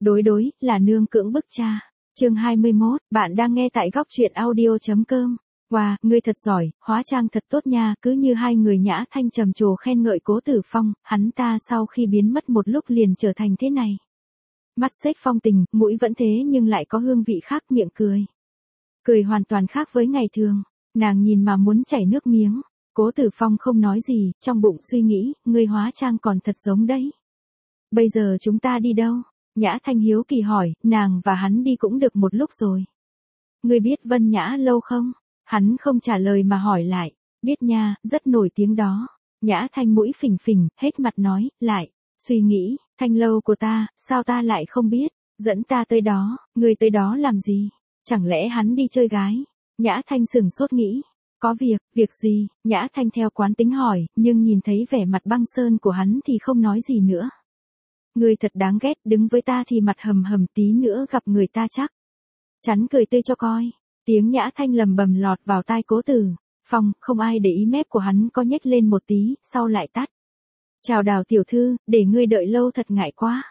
Đối, là nương cưỡng bức cha. Chương 21, bạn đang nghe tại góc truyện audio.com. Wow, ngươi thật giỏi, hóa trang thật tốt nha, cứ như hai người Nhã Thanh trầm trồ khen ngợi Cố Tử Phong, hắn ta sau khi biến mất một lúc liền trở thành thế này. Mắt xếch phong tình, mũi vẫn thế nhưng lại có hương vị khác, miệng cười. Cười hoàn toàn khác với ngày thường, nàng nhìn mà muốn chảy nước miếng. Cố Tử Phong không nói gì, trong bụng suy nghĩ, ngươi hóa trang còn thật giống đấy. Bây giờ chúng ta đi đâu? Nhã Thanh hiếu kỳ hỏi, nàng và hắn đi cũng được một lúc rồi. Ngươi biết Vân Nhã lâu không? Hắn không trả lời mà hỏi lại, biết nha, rất nổi tiếng đó. Nhã Thanh mũi phình phình, hết mặt nói, lại, suy nghĩ, Thanh lâu của ta, sao ta lại không biết, dẫn ta tới đó, ngươi tới đó làm gì? Chẳng lẽ hắn đi chơi gái? Nhã Thanh sửng sốt nghĩ, có việc gì? Nhã Thanh theo quán tính hỏi, nhưng nhìn thấy vẻ mặt băng sơn của hắn thì không nói gì nữa. Ngươi thật đáng ghét, đứng với ta thì mặt hầm hầm, tí nữa gặp người ta chắc chắn cười tươi cho coi. Tiếng Nhã Thanh lầm bầm lọt vào tai Cố Tử Phong, không ai để ý mép của hắn có nhếch lên một tí, sau lại tắt. Chào Đào tiểu thư, để ngươi đợi lâu thật ngại quá.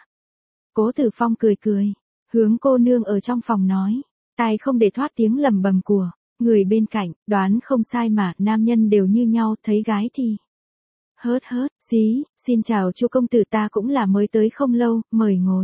Cố Tử Phong cười, hướng cô nương ở trong phòng nói, tai không để thoát tiếng lầm bầm của người bên cạnh, đoán không sai mà, nam nhân đều như nhau, thấy gái thì hớt, xin chào Chu công tử, ta cũng là mới tới không lâu, mời ngồi.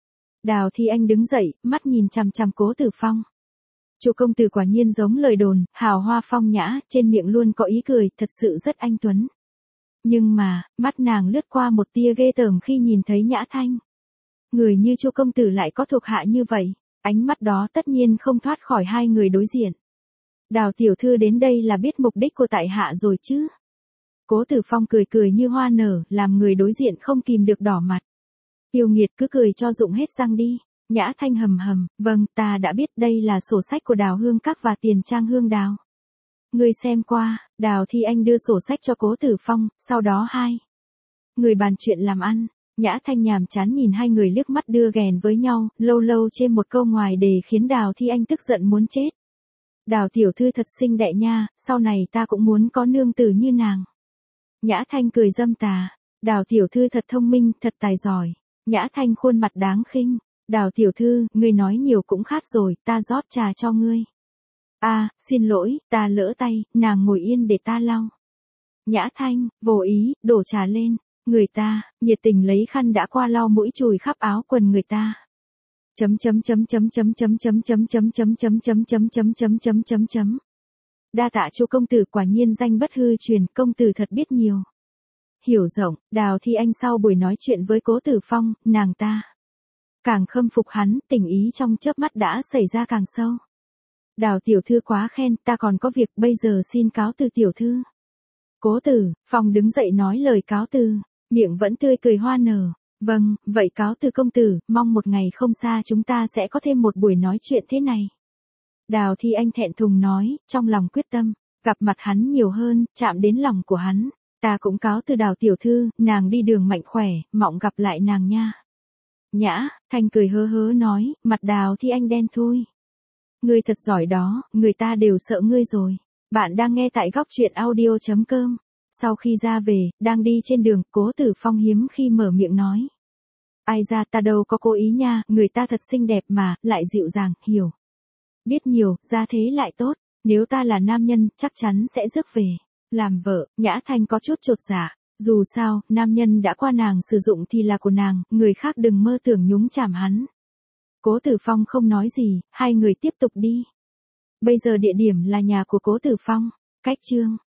Đào Thi Anh đứng dậy, mắt nhìn chằm chằm Cố Tử Phong. Chu công tử quả nhiên giống lời đồn, hào hoa phong nhã, trên miệng luôn có ý cười, thật sự rất anh tuấn. Nhưng mà, mắt nàng lướt qua một tia ghê tởm khi nhìn thấy Nhã Thanh. Người như Chu công tử lại có thuộc hạ như vậy, ánh mắt đó tất nhiên không thoát khỏi hai người đối diện. Đào tiểu thư đến đây là biết mục đích của tại hạ rồi chứ? Cố Tử Phong cười như hoa nở, làm người đối diện không kìm được đỏ mặt. Yêu nghiệt, cứ cười cho rụng hết răng đi. Nhã Thanh hầm hầm, vâng, ta đã biết, đây là sổ sách của Đào Hương Các và tiền trang Hương Đào. Ngươi xem qua. Đào Thi Anh đưa sổ sách cho Cố Tử Phong, sau đó hai người bàn chuyện làm ăn. Nhã Thanh nhàm chán nhìn hai người liếc mắt đưa ghèn với nhau, lâu lâu chêm một câu ngoài đề khiến Đào Thi Anh tức giận muốn chết. Đào tiểu thư thật xinh đẹp nha, sau này ta cũng muốn có nương tử như nàng. Nhã Thanh cười dâm tà, Đào tiểu thư thật thông minh, thật tài giỏi. Nhã Thanh khuôn mặt đáng khinh, Đào tiểu thư, ngươi nói nhiều cũng khát rồi, ta rót trà cho ngươi. Xin lỗi, ta lỡ tay, nàng ngồi yên để ta lau. Nhã Thanh, vô ý, đổ trà lên, người ta, nhiệt tình lấy khăn đã qua lau mũi chùi khắp áo quần người ta. Đa tạ Chu công tử, quả nhiên danh bất hư truyền, công tử thật biết nhiều. Hiểu rộng. Đào Thi Anh sau buổi nói chuyện với Cố Tử Phong, nàng ta càng khâm phục hắn, tình ý trong chớp mắt đã xảy ra càng sâu. Đào tiểu thư quá khen, ta còn có việc, bây giờ xin cáo từ tiểu thư. Cố Tử Phong đứng dậy nói lời cáo từ, miệng vẫn tươi cười hoa nở. Vâng, vậy cáo từ công tử, mong một ngày không xa chúng ta sẽ có thêm một buổi nói chuyện thế này. Đào Thi Anh thẹn thùng nói, trong lòng quyết tâm gặp mặt hắn nhiều hơn, chạm đến lòng của hắn. Ta cũng cáo từ Đào tiểu thư, nàng đi đường mạnh khỏe, mong gặp lại nàng nha. Nhã Thanh cười hớ hớ nói, mặt Đào Thi Anh đen thui. Ngươi thật giỏi đó, người ta đều sợ ngươi rồi. Bạn đang nghe tại góc truyện audio.com. Sau khi ra về, đang đi trên đường, Cố Tử Phong hiếm khi mở miệng nói. Ai ra, ta đâu có cố ý nha, người ta thật xinh đẹp mà, lại dịu dàng, hiểu. Biết nhiều, ra thế lại tốt, nếu ta là nam nhân, chắc chắn sẽ rước về làm vợ. Nhã Thanh có chút chột dạ, dù sao, nam nhân đã qua nàng sử dụng thì là của nàng, người khác đừng mơ tưởng nhúng chàm hắn. Cố Tử Phong không nói gì, hai người tiếp tục đi. Bây giờ địa điểm là nhà của Cố Tử Phong, cách Chương